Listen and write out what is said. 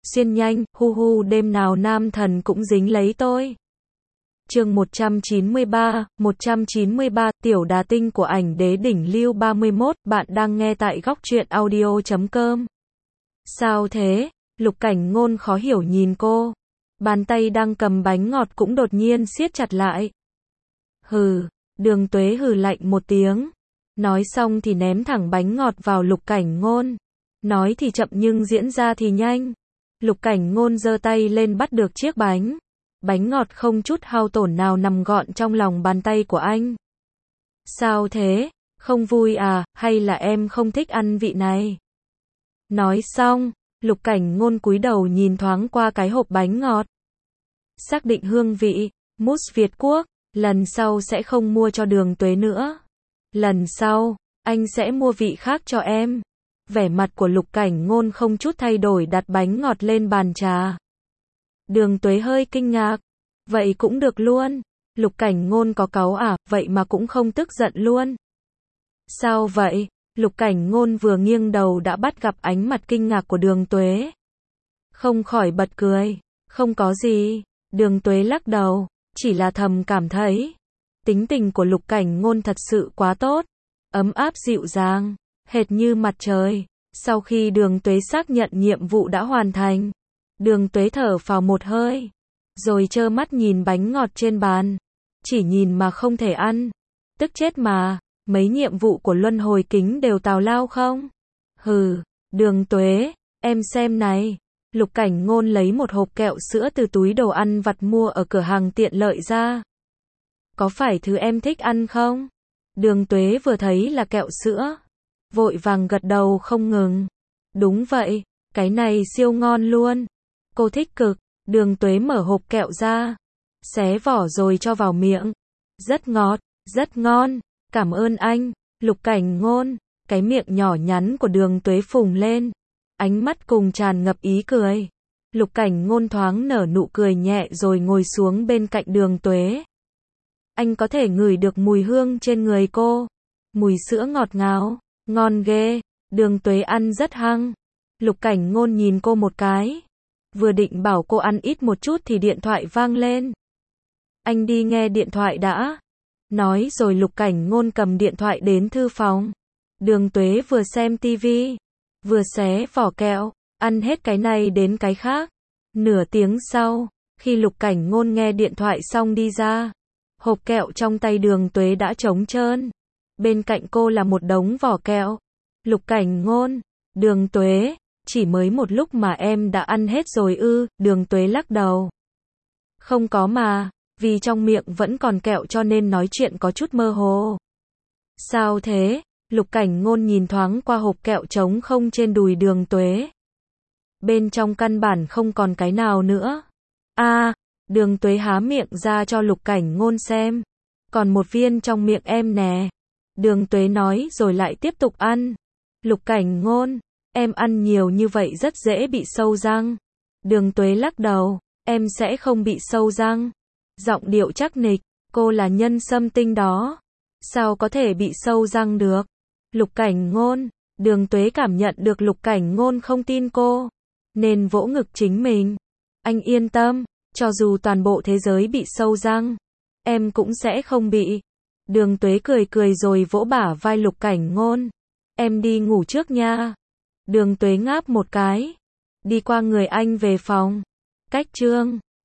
xuyên nhanh, hu hu đêm nào nam thần cũng dính lấy tôi. Chương 193, tiểu đà tinh của ảnh đế đỉnh lưu 31, bạn đang nghe tại góc truyện audio.com. Sao thế? Lục Cảnh Ngôn khó hiểu nhìn cô. Bàn tay đang cầm bánh ngọt cũng đột nhiên siết chặt lại. Hừ, Đường Tuế hừ lạnh một tiếng. Nói xong thì ném thẳng bánh ngọt vào Lục Cảnh Ngôn. Nói thì chậm nhưng diễn ra thì nhanh. Lục Cảnh Ngôn giơ tay lên bắt được chiếc bánh. Bánh ngọt không chút hao tổn nào nằm gọn trong lòng bàn tay của anh. Sao thế? Không vui à, hay là em không thích ăn vị này? Nói xong, Lục Cảnh Ngôn cúi đầu nhìn thoáng qua cái hộp bánh ngọt. Xác định hương vị, mousse Việt Quốc, lần sau sẽ không mua cho Đường Tuế nữa. Lần sau, anh sẽ mua vị khác cho em. Vẻ mặt của Lục Cảnh Ngôn không chút thay đổi đặt bánh ngọt lên bàn trà. Đường Tuế hơi kinh ngạc. Vậy cũng được luôn. Lục Cảnh Ngôn có cáu à, vậy mà cũng không tức giận luôn. Sao vậy? Lục Cảnh Ngôn vừa nghiêng đầu đã bắt gặp ánh mặt kinh ngạc của Đường Tuế. Không khỏi bật cười. Không có gì. Đường Tuế lắc đầu. Chỉ là thầm cảm thấy. Tính tình của Lục Cảnh Ngôn thật sự quá tốt. Ấm áp dịu dàng. Hệt như mặt trời. Sau khi Đường Tuế xác nhận nhiệm vụ đã hoàn thành. Đường Tuế thở phào một hơi. Rồi trơ mắt nhìn bánh ngọt trên bàn. Chỉ nhìn mà không thể ăn. Tức chết mà. Mấy nhiệm vụ của luân hồi kính đều tào lao không? Hừ, Đường Tuế, em xem này. Lục Cảnh Ngôn lấy một hộp kẹo sữa từ túi đồ ăn vặt mua ở cửa hàng tiện lợi ra. Có phải thứ em thích ăn không? Đường Tuế vừa thấy là kẹo sữa. Vội vàng gật đầu không ngừng. Đúng vậy, cái này siêu ngon luôn. Cô thích cực. Đường Tuế mở hộp kẹo ra. Xé vỏ rồi cho vào miệng. Rất ngọt, rất ngon. Cảm ơn anh, Lục Cảnh Ngôn. Cái miệng nhỏ nhắn của Đường Tuế phùng lên. Ánh mắt cùng tràn ngập ý cười. Lục Cảnh Ngôn thoáng nở nụ cười nhẹ rồi ngồi xuống bên cạnh Đường Tuế. Anh có thể ngửi được mùi hương trên người cô. Mùi sữa ngọt ngào, ngon ghê. Đường Tuế ăn rất hăng. Lục Cảnh Ngôn nhìn cô một cái. Vừa định bảo cô ăn ít một chút thì điện thoại vang lên. Anh đi nghe điện thoại đã. Nói rồi Lục Cảnh Ngôn cầm điện thoại đến thư phòng. Đường Tuế vừa xem tivi, vừa xé vỏ kẹo, ăn hết cái này đến cái khác. Nửa tiếng sau, khi Lục Cảnh Ngôn nghe điện thoại xong đi ra, hộp kẹo trong tay Đường Tuế đã trống trơn. Bên cạnh cô là một đống vỏ kẹo. Lục Cảnh Ngôn, Đường Tuế, chỉ mới một lúc mà em đã ăn hết rồi ư? Đường Tuế lắc đầu. Không có mà. Vì trong miệng vẫn còn kẹo cho nên nói chuyện có chút mơ hồ. Sao thế? Lục Cảnh Ngôn nhìn thoáng qua hộp kẹo trống không trên đùi Đường Tuế. Bên trong căn bản không còn cái nào nữa. Đường Tuế há miệng ra cho Lục Cảnh Ngôn xem. Còn một viên trong miệng em nè. Đường Tuế nói rồi lại tiếp tục ăn. Lục Cảnh Ngôn, em ăn nhiều như vậy rất dễ bị sâu răng. Đường Tuế lắc đầu, em sẽ không bị sâu răng. Giọng điệu chắc nịch, cô là nhân xâm tinh đó. Sao có thể bị sâu răng được? Lục Cảnh Ngôn, Đường Tuế cảm nhận được Lục Cảnh Ngôn không tin cô. Nên vỗ ngực chính mình. Anh yên tâm, cho dù toàn bộ thế giới bị sâu răng, em cũng sẽ không bị. Đường Tuế cười cười rồi vỗ bả vai Lục Cảnh Ngôn. Em đi ngủ trước nha. Đường Tuế ngáp một cái. Đi qua người anh về phòng. Cách chương